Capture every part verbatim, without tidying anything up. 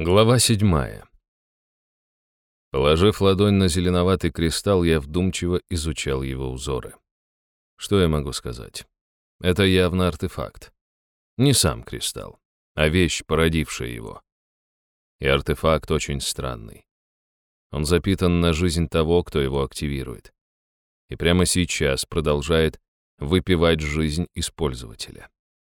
Глава седьмая. Положив ладонь на зеленоватый кристалл, я вдумчиво изучал его узоры. Что я могу сказать? Это явно артефакт. Не сам кристалл, а вещь, породившая его. И артефакт очень странный. Он запитан на жизнь того, кто его активирует. И прямо сейчас продолжает выпивать жизнь из пользователя.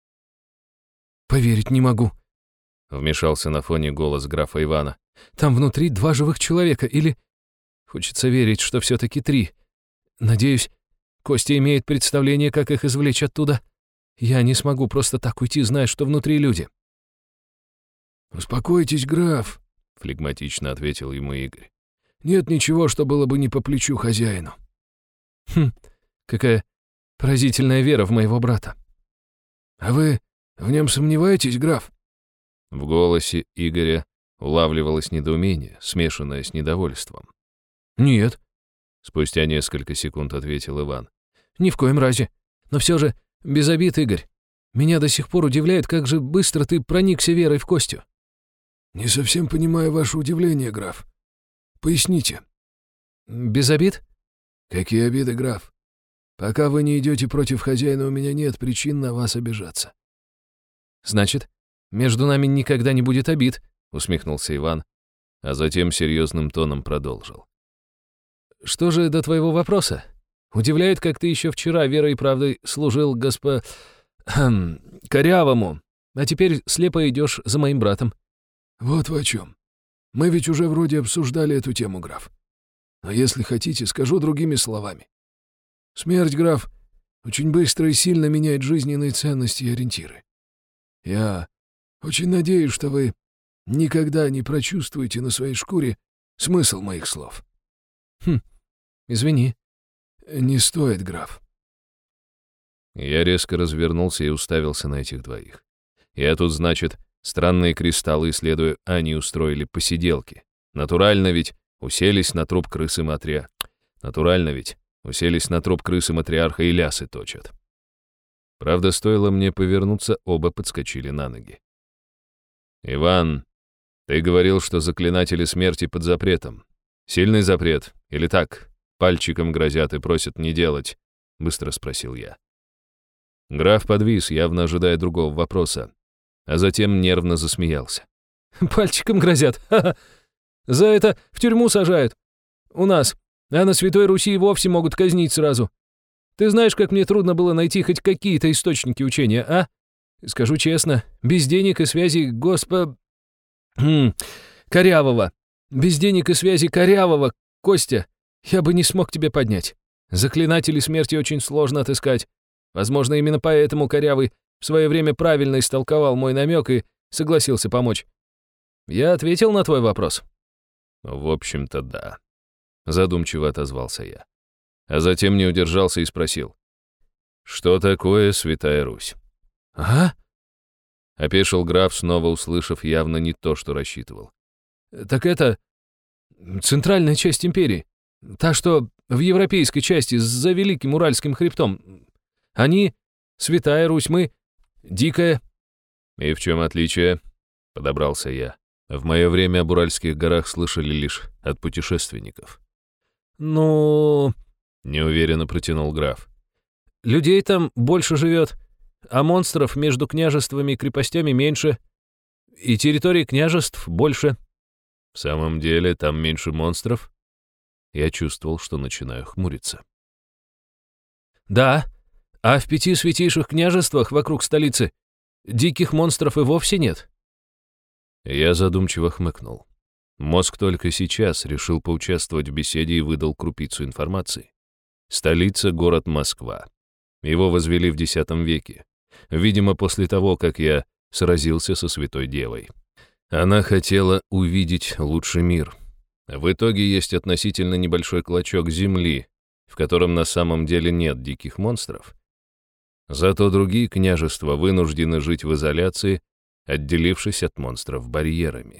«Поверить не могу», — вмешался на фоне голос графа Ивана. «Там внутри два живых человека, или... Хочется верить, что все-таки три. Надеюсь, Костя имеет представление, как их извлечь оттуда. Я не смогу просто так уйти, зная, что внутри люди». «Успокойтесь, граф», — флегматично ответил ему Игорь. «Нет ничего, что было бы не по плечу хозяину». «Хм, какая поразительная вера в моего брата». «А вы в нем сомневаетесь, граф?» В голосе Игоря улавливалось недоумение, смешанное с недовольством. «Нет», — спустя несколько секунд ответил Иван. «Ни в коем разе. Но все же, без обид, Игорь. Меня до сих пор удивляет, как же быстро ты проникся верой в Костю». «Не совсем понимаю ваше удивление, граф. Поясните». «Без обид?» «Какие обиды, граф? Пока вы не идете против хозяина, у меня нет причин на вас обижаться». «Значит, между нами никогда не будет обид», — усмехнулся Иван, а затем серьезным тоном продолжил. «Что же до твоего вопроса? Удивляет, как ты еще вчера верой и правдой служил госпо... Хм, Корявому, а теперь слепо идешь за моим братом». «Вот вы о чем. Мы ведь уже вроде обсуждали эту тему, граф. Но если хотите, скажу другими словами. Смерть, граф, очень быстро и сильно меняет жизненные ценности и ориентиры. Я очень надеюсь, что вы никогда не прочувствуете на своей шкуре смысл моих слов». «Хм, извини». «Не стоит, граф». Я резко развернулся и уставился на этих двоих. Я тут, значит, странные кристаллы исследую, а они устроили посиделки. Натурально ведь уселись на труп крысы матрия. Натурально ведь уселись на труп крысы матриарха и лясы точат. Правда, стоило мне повернуться, оба подскочили на ноги. «Иван, ты говорил, что заклинатели смерти под запретом. Сильный запрет? Или так, пальчиком грозят и просят не делать?» — быстро спросил я. Граф подвис, явно ожидая другого вопроса, а затем нервно засмеялся. «Пальчиком грозят? Ха-ха! За это в тюрьму сажают. У нас, а на Святой Руси и вовсе могут казнить сразу. Ты знаешь, как мне трудно было найти хоть какие-то источники учения, а? Скажу честно, без денег и связи госпо... Хм, Корявого. Без денег и связи Корявого, Костя, я бы не смог тебя поднять. Заклинателей смерти очень сложно отыскать. Возможно, именно поэтому Корявый в свое время правильно истолковал мой намек и согласился помочь. Я ответил на твой вопрос?» «В общем-то, да», — задумчиво отозвался я. А затем не удержался и спросил. «Что такое Святая Русь?» «А?» — опешил граф, снова услышав явно не то, что рассчитывал. «Так это центральная часть империи. Та, что в европейской части, за Великим Уральским хребтом. Они — Святая Русь, мы — Дикая». «И в чем отличие?» — подобрался я. В мое время об Уральских горах слышали лишь от путешественников. «Ну...» — неуверенно протянул граф. «Людей там больше живет, а монстров между княжествами и крепостями меньше, и территорий княжеств больше». «В самом деле там меньше монстров?» Я чувствовал, что начинаю хмуриться. «Да, а в пяти святейших княжествах вокруг столицы диких монстров и вовсе нет». Я задумчиво хмыкнул. Мозг только сейчас решил поучаствовать в беседе и выдал крупицу информации. Столица — город Москва. Его возвели в десятом веке, видимо, после того, как я сразился со Святой Девой. Она хотела увидеть лучший мир. В итоге есть относительно небольшой клочок земли, в котором на самом деле нет диких монстров. Зато другие княжества вынуждены жить в изоляции, отделившись от монстров барьерами.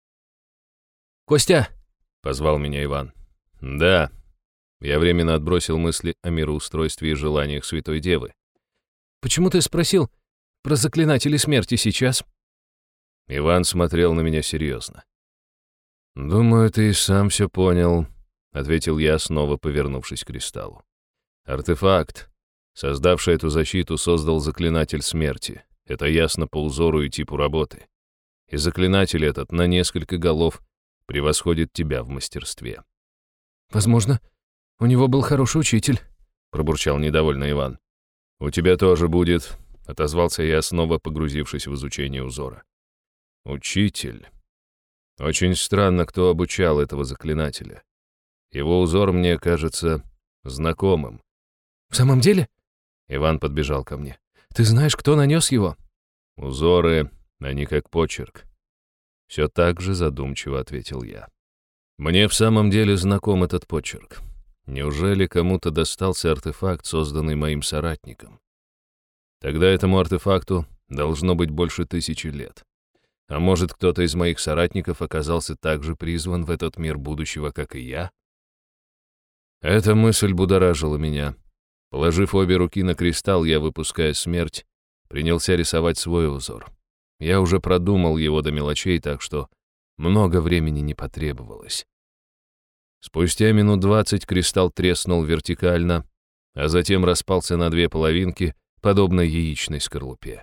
«Костя!» — позвал меня Иван. «Да». Я временно отбросил мысли о мироустройстве и желаниях Святой Девы. «Почему ты спросил про заклинателей смерти сейчас?» Иван смотрел на меня серьезно. «Думаю, ты и сам все понял», — ответил я, снова повернувшись к кристаллу. «Артефакт, создавший эту защиту, создал заклинатель смерти. Это ясно по узору и типу работы. И заклинатель этот на несколько голов превосходит тебя в мастерстве». «Возможно, у него был хороший учитель», — пробурчал недовольно Иван. «У тебя тоже будет», — отозвался я, снова погрузившись в изучение узора. «Учитель. Очень странно, кто обучал этого заклинателя. Его узор мне кажется знакомым». «В самом деле?» Иван подбежал ко мне. «Ты знаешь, кто нанес его?» «Узоры, они как почерк». Все так же задумчиво ответил я. «Мне в самом деле знаком этот почерк. Неужели кому-то достался артефакт, созданный моим соратником? Тогда этому артефакту должно быть больше тысячи лет. А может, кто-то из моих соратников оказался так же призван в этот мир будущего, как и я?» Эта мысль будоражила меня. Положив обе руки на кристалл, я, выпуская смерть, принялся рисовать свой узор. Я уже продумал его до мелочей, так что много времени не потребовалось. Спустя минут двадцать кристалл треснул вертикально, а затем распался на две половинки, подобно яичной скорлупе.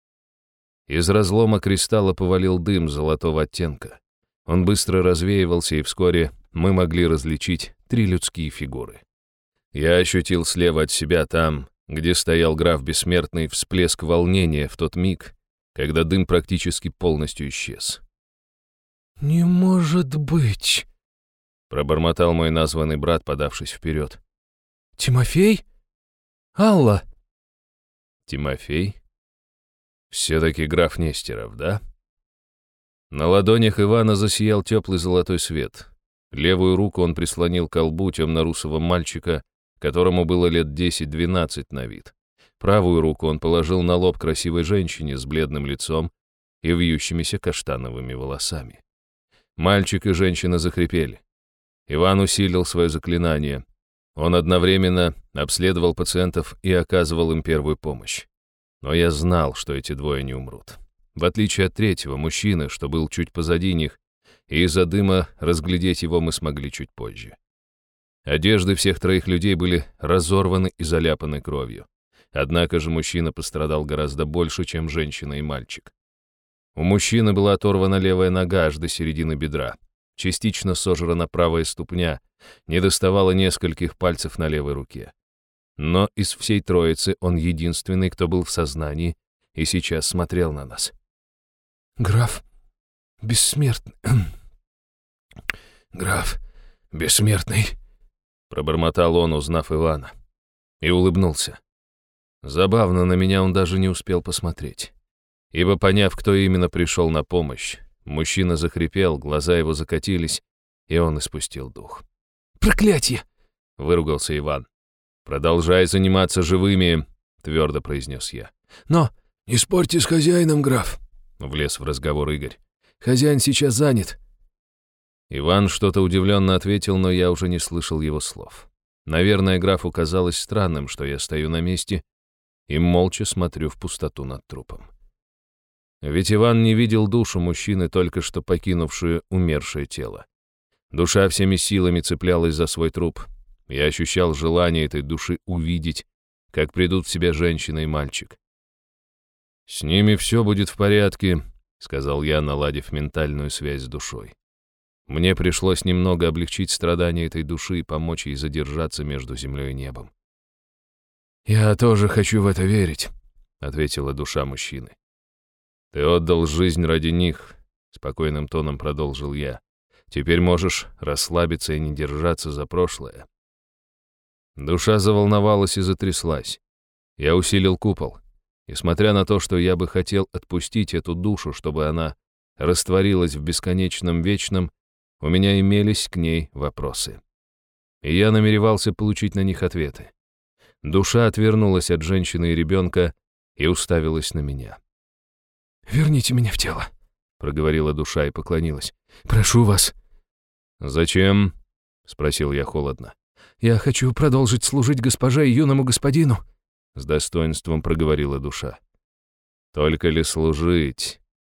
Из разлома кристалла повалил дым золотого оттенка. Он быстро развеивался, и вскоре мы могли различить три людские фигуры. Я ощутил слева от себя, там, где стоял граф Бессмертный, всплеск волнения в тот миг, когда дым практически полностью исчез. «Не может быть!» — пробормотал мой названный брат, подавшись вперед. «Тимофей? Алла?» «Тимофей? Все-таки граф Нестеров, да?» На ладонях Ивана засиял теплый золотой свет. Левую руку он прислонил к колбу темно-русого мальчика, которому было лет десять-двенадцать на вид. Правую руку он положил на лоб красивой женщине с бледным лицом и вьющимися каштановыми волосами. Мальчик и женщина захрипели. Иван усилил свое заклинание. Он одновременно обследовал пациентов и оказывал им первую помощь. Но я знал, что эти двое не умрут. В отличие от третьего, мужчины, что был чуть позади них, и из-за дыма разглядеть его мы смогли чуть позже. Одежды всех троих людей были разорваны и заляпаны кровью. Однако же мужчина пострадал гораздо больше, чем женщина и мальчик. У мужчины была оторвана левая нога аж до середины бедра. Частично сожрана правая ступня, не доставало нескольких пальцев на левой руке. Но из всей троицы он единственный, кто был в сознании и сейчас смотрел на нас. «Граф Бессмертный... Граф Бессмертный...» Пробормотал он, узнав Ивана, и улыбнулся. Забавно, на меня он даже не успел посмотреть. Ибо, поняв, кто именно пришел на помощь, мужчина захрипел, глаза его закатились, и он испустил дух. «Проклятие!» — выругался Иван. «Продолжай заниматься живыми», — твердо произнес я. «Но...» «Не спорьте с хозяином, граф», — влез в разговор Игорь. «Хозяин сейчас занят». Иван что-то удивленно ответил, но я уже не слышал его слов. Наверное, графу казалось странным, что я стою на месте и молча смотрю в пустоту над трупом. Ведь Иван не видел душу мужчины, только что покинувшую умершее тело. Душа всеми силами цеплялась за свой труп. Я ощущал желание этой души увидеть, как придут в себя женщина и мальчик. «С ними все будет в порядке», — сказал я, наладив ментальную связь с душой. Мне пришлось немного облегчить страдания этой души и помочь ей задержаться между землей и небом. «Я тоже хочу в это верить», — ответила душа мужчины. «Ты отдал жизнь ради них», — спокойным тоном продолжил я. «Теперь можешь расслабиться и не держаться за прошлое». Душа заволновалась и затряслась. Я усилил купол. И смотря на то, что я бы хотел отпустить эту душу, чтобы она растворилась в бесконечном вечном, у меня имелись к ней вопросы. И я намеревался получить на них ответы. Душа отвернулась от женщины и ребенка и уставилась на меня. «Верните меня в тело», — проговорила душа и поклонилась. «Прошу вас». «Зачем?» — спросил я холодно. «Я хочу продолжить служить госпоже и юному господину», — с достоинством проговорила душа. «Только ли служить?»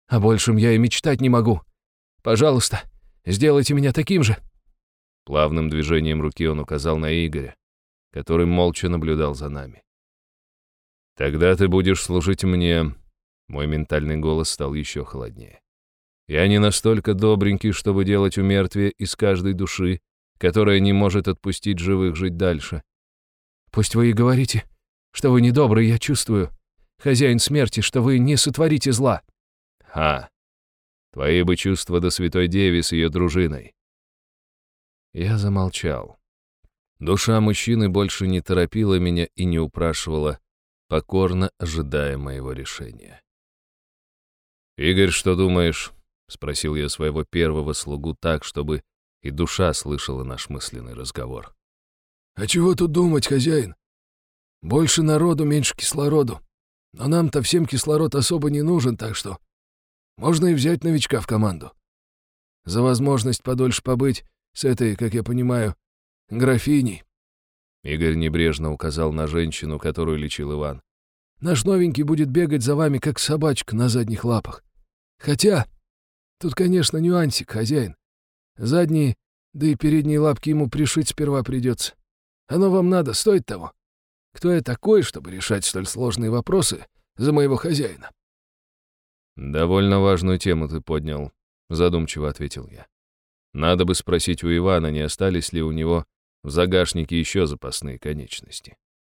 О большем я и мечтать не могу. Пожалуйста, сделайте меня таким же». Плавным движением руки он указал на Игоря, который молча наблюдал за нами. «Тогда ты будешь служить мне». Мой ментальный голос стал еще холоднее. «Я не настолько добренький, чтобы делать умертвие из каждой души, которая не может отпустить живых жить дальше». «Пусть вы и говорите, что вы недобрый, я чувствую. Хозяин смерти, что вы не сотворите зла». «Ха! Твои бы чувства до Святой Деви с ее дружиной». Я замолчал. Душа мужчины больше не торопила меня и не упрашивала, покорно ожидая моего решения. «Игорь, что думаешь?» — спросил я своего первого слугу так, чтобы и душа слышала наш мысленный разговор. «А чего тут думать, хозяин? Больше народу, меньше кислороду. Но нам-то всем кислород особо не нужен, так что можно и взять новичка в команду. За возможность подольше побыть с этой, как я понимаю, графиней». Игорь небрежно указал на женщину, которую лечил Иван. «Наш новенький будет бегать за вами, как собачка на задних лапах. Хотя, тут, конечно, нюансик, хозяин. Задние, да и передние лапки ему пришить сперва придется. Оно вам надо, стоит того. Кто я такой, чтобы решать столь сложные вопросы за моего хозяина?» «Довольно важную тему ты поднял», — задумчиво ответил я. «Надо бы спросить у Ивана, не остались ли у него в загашнике еще запасные конечности».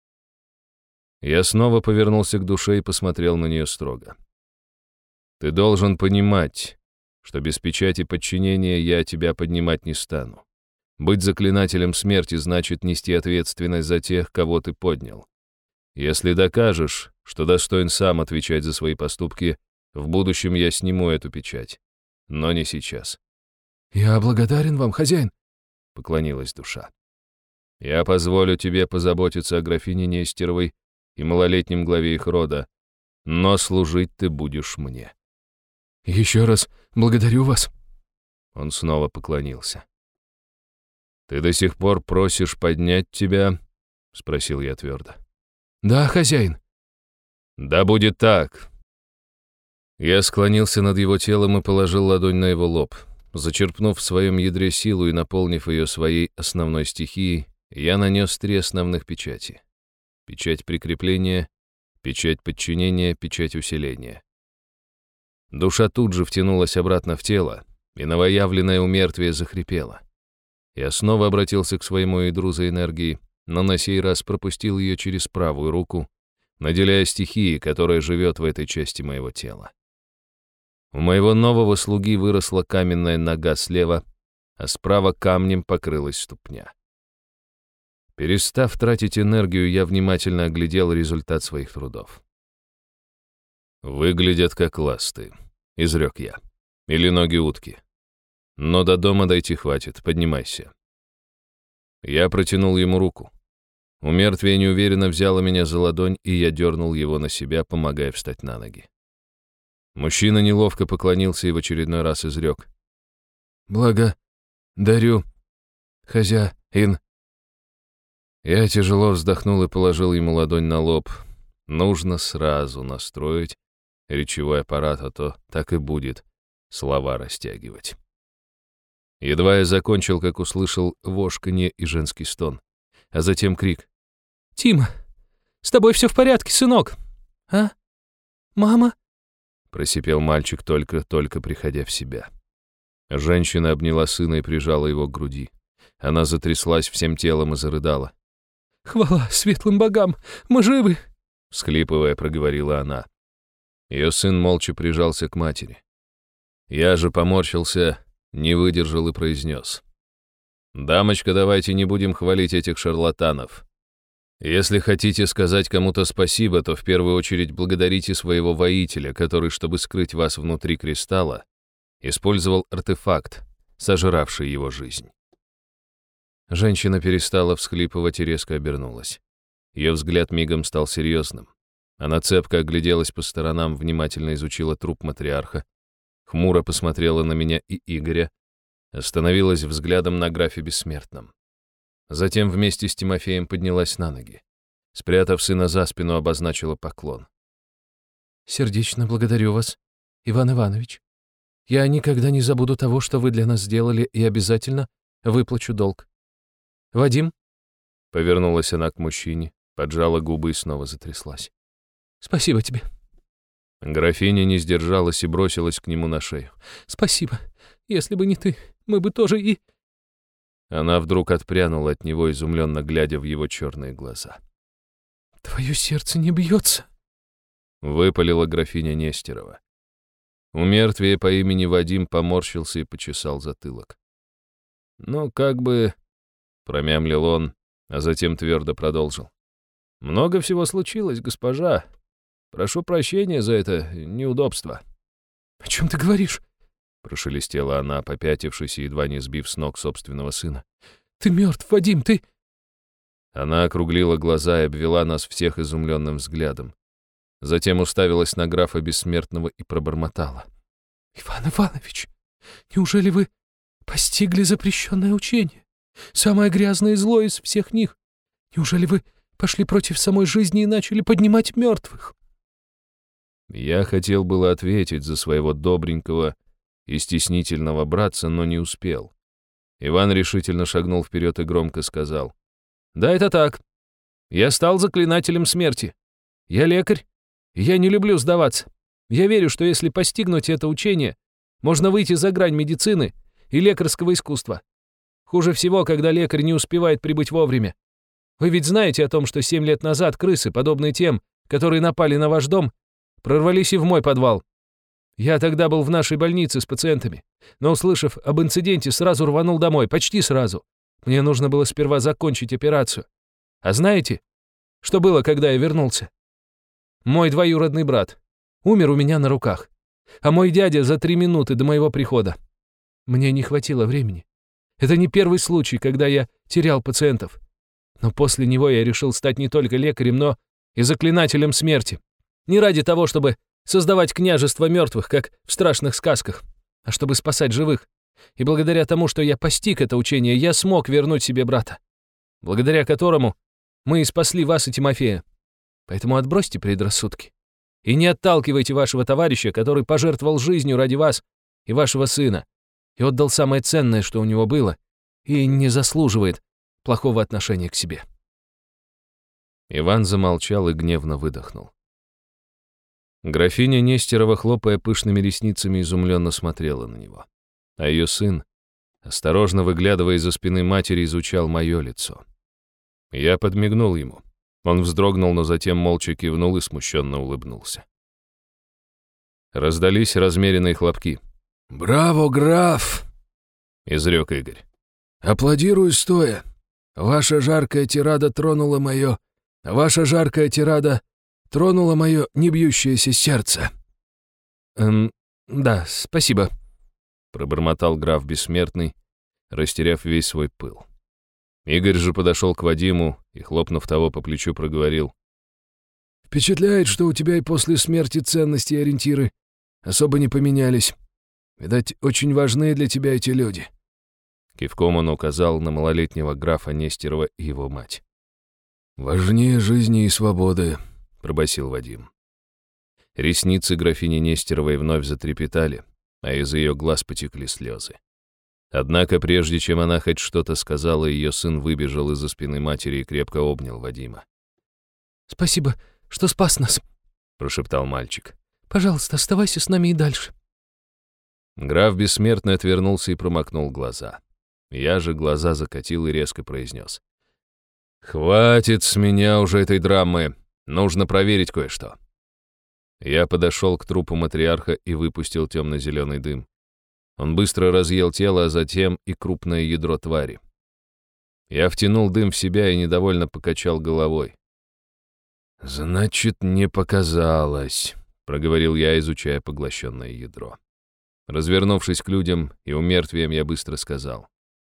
Я снова повернулся к душе и посмотрел на нее строго. «Ты должен понимать, что без печати подчинения я тебя поднимать не стану. Быть заклинателем смерти значит нести ответственность за тех, кого ты поднял. Если докажешь, что достоин сам отвечать за свои поступки, в будущем я сниму эту печать. Но не сейчас». «Я благодарен вам, хозяин», — поклонилась душа. «Я позволю тебе позаботиться о графине Нестеровой и малолетнем главе их рода, но служить ты будешь мне». «Еще раз благодарю вас». Он снова поклонился. «Ты до сих пор просишь поднять тебя?» — спросил я твердо. «Да, хозяин». «Да будет так». Я склонился над его телом и положил ладонь на его лоб. Зачерпнув в своем ядре силу и наполнив ее своей основной стихией, я нанес три основных печати. Печать прикрепления, печать подчинения, печать усиления. Душа тут же втянулась обратно в тело, и новоявленное умертвие захрипело. Я снова обратился к своему ядру за энергией, но на сей раз пропустил ее через правую руку, наделяя стихией, которая живет в этой части моего тела. У моего нового слуги выросла каменная нога слева, а справа камнем покрылась ступня. Перестав тратить энергию, я внимательно оглядел результат своих трудов. «Выглядят как ласты», — изрек я. «Или ноги утки. Но до дома дойти хватит, поднимайся». Я протянул ему руку. Умертвие неуверенно взяло меня за ладонь, и я дернул его на себя, помогая встать на ноги. Мужчина неловко поклонился и в очередной раз изрек. «Благодарю, хозяин». Я тяжело вздохнул и положил ему ладонь на лоб. Нужно сразу настроить речевой аппарат, а то так и будет слова растягивать. Едва я закончил, как услышал вошканье и женский стон, а затем крик. «Тима, с тобой все в порядке, сынок?» «А? Мама?» Просипел мальчик, только-только приходя в себя. Женщина обняла сына и прижала его к груди. Она затряслась всем телом и зарыдала. «Хвала светлым богам! Мы живы!» Всхлипывая, проговорила она. Ее сын молча прижался к матери. Я же поморщился, не выдержал и произнес. «Дамочка, давайте не будем хвалить этих шарлатанов. Если хотите сказать кому-то спасибо, то в первую очередь благодарите своего воителя, который, чтобы скрыть вас внутри кристалла, использовал артефакт, сожравший его жизнь». Женщина перестала всхлипывать и резко обернулась. Ее взгляд мигом стал серьезным. Она цепко огляделась по сторонам, внимательно изучила труп матриарха, хмуро посмотрела на меня и Игоря, остановилась взглядом на графе Бессмертном. Затем вместе с Тимофеем поднялась на ноги. Спрятав сына за спину, обозначила поклон. «Сердечно благодарю вас. Иван Иванович, я никогда не забуду того, что вы для нас сделали, и обязательно выплачу долг. Вадим?» Повернулась она к мужчине, поджала губы и снова затряслась. «Спасибо тебе». Графиня не сдержалась и бросилась к нему на шею. «Спасибо. Если бы не ты, мы бы тоже и...» Она вдруг отпрянула от него, изумленно глядя в его черные глаза. «Твое сердце не бьется», — выпалила графиня Нестерова. У мертвия по имени Вадим поморщился и почесал затылок. «Ну, как бы...» — промямлил он, а затем твердо продолжил. «Много всего случилось, госпожа. Прошу прощения за это неудобство». «О чем ты говоришь?» — прошелестела она, попятившись и едва не сбив с ног собственного сына. «Ты мертв, Вадим, ты...» Она округлила глаза и обвела нас всех изумленным взглядом. Затем уставилась на графа Бессмертного и пробормотала. «Иван Иванович, неужели вы постигли запрещенное учение? Самое грязное и злое из всех них? Неужели вы пошли против самой жизни и начали поднимать мертвых?» Я хотел было ответить за своего добренького и стеснительного братца, но не успел. Иван решительно шагнул вперед и громко сказал. «Да, это так. Я стал заклинателем смерти. Я лекарь, и я не люблю сдаваться. Я верю, что если постигнуть это учение, можно выйти за грань медицины и лекарского искусства. Хуже всего, когда лекарь не успевает прибыть вовремя. Вы ведь знаете о том, что семь лет назад крысы, подобные тем, которые напали на ваш дом, прорвались и в мой подвал. Я тогда был в нашей больнице с пациентами, но, услышав об инциденте, сразу рванул домой, почти сразу. Мне нужно было сперва закончить операцию. А знаете, что было, когда я вернулся? Мой двоюродный брат умер у меня на руках, а мой дядя за три минуты до моего прихода. Мне не хватило времени. Это не первый случай, когда я терял пациентов. Но после него я решил стать не только лекарем, но и заклинателем смерти. Не ради того, чтобы создавать княжество мертвых, как в страшных сказках, а чтобы спасать живых. И благодаря тому, что я постиг это учение, я смог вернуть себе брата, благодаря которому мы и спасли вас и Тимофея. Поэтому отбросьте предрассудки и не отталкивайте вашего товарища, который пожертвовал жизнью ради вас и вашего сына, и отдал самое ценное, что у него было, и не заслуживает плохого отношения к себе». Иван замолчал и гневно выдохнул. Графиня Нестерова, хлопая пышными ресницами, изумленно смотрела на него. А ее сын, осторожно выглядывая из-за спины матери, изучал мое лицо. Я подмигнул ему. Он вздрогнул, но затем молча кивнул и смущенно улыбнулся. Раздались размеренные хлопки. «Браво, граф!» — изрек Игорь. «Аплодирую стоя. Ваша жаркая тирада тронула мое... Ваша жаркая тирада тронула мое небьющееся сердце». «Эм, да, спасибо», — пробормотал граф Бессмертный, растеряв весь свой пыл. Игорь же подошел к Вадиму и, хлопнув того по плечу, проговорил. «Впечатляет, что у тебя и после смерти ценности и ориентиры особо не поменялись. Видать, очень важны для тебя эти люди». Кивком он указал на малолетнего графа Нестерова и его мать. «Важнее жизни и свободы», — пробасил Вадим. Ресницы графини Нестеровой вновь затрепетали, а из ее глаз потекли слезы. Однако, прежде чем она хоть что-то сказала, ее сын выбежал из-за спины матери и крепко обнял Вадима. «Спасибо, что спас нас», — прошептал мальчик. «Пожалуйста, оставайся с нами и дальше». Граф Бессмертный отвернулся и промокнул глаза. Я же глаза закатил и резко произнес. «Хватит с меня уже этой драмы. Нужно проверить кое-что». Я подошел к трупу матриарха и выпустил темно-зеленый дым. Он быстро разъел тело, а затем и крупное ядро твари. Я втянул дым в себя и недовольно покачал головой. «Значит, не показалось», — проговорил я, изучая поглощенное ядро. Развернувшись к людям и умертвием, я быстро сказал.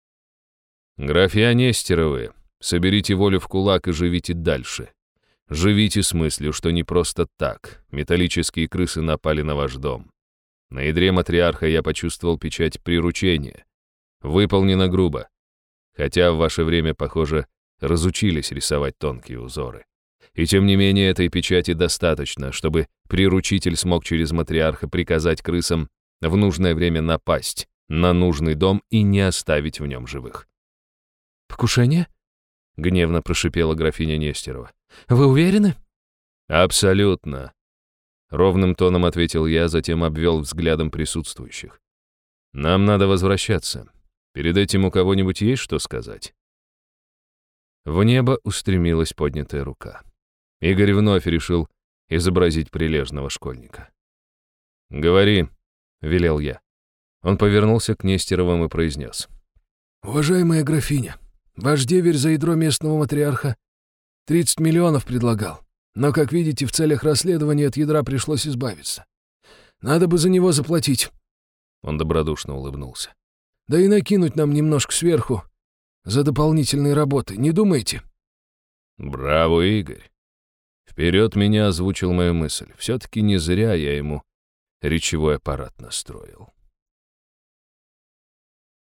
«Графья Нестеровы, соберите волю в кулак и живите дальше. Живите с мыслью, что не просто так металлические крысы напали на ваш дом. На ядре матриарха я почувствовал печать приручения. Выполнено грубо. Хотя в ваше время, похоже, разучились рисовать тонкие узоры. И тем не менее этой печати достаточно, чтобы приручитель смог через матриарха приказать крысам в нужное время напасть на нужный дом и не оставить в нем живых. «Покушение?» — гневно прошипела графиня Нестерова. «Вы уверены?» «Абсолютно», — ровным тоном ответил я, затем обвел взглядом присутствующих. «Нам надо возвращаться. Перед этим у кого-нибудь есть что сказать?» В небо устремилась поднятая рука. Игорь вновь решил изобразить прилежного школьника. «Говори», — велел я. Он повернулся к Нестеровым и произнес. «Уважаемая графиня, ваш деверь за ядро местного матриарха тридцать миллионов предлагал, но, как видите, в целях расследования от ядра пришлось избавиться. Надо бы за него заплатить». Он добродушно улыбнулся. «Да и накинуть нам немножко сверху за дополнительные работы, не думаете?» «Браво, Игорь!» Вперед меня озвучил мою мысль. Все-таки не зря я ему речевой аппарат настроил.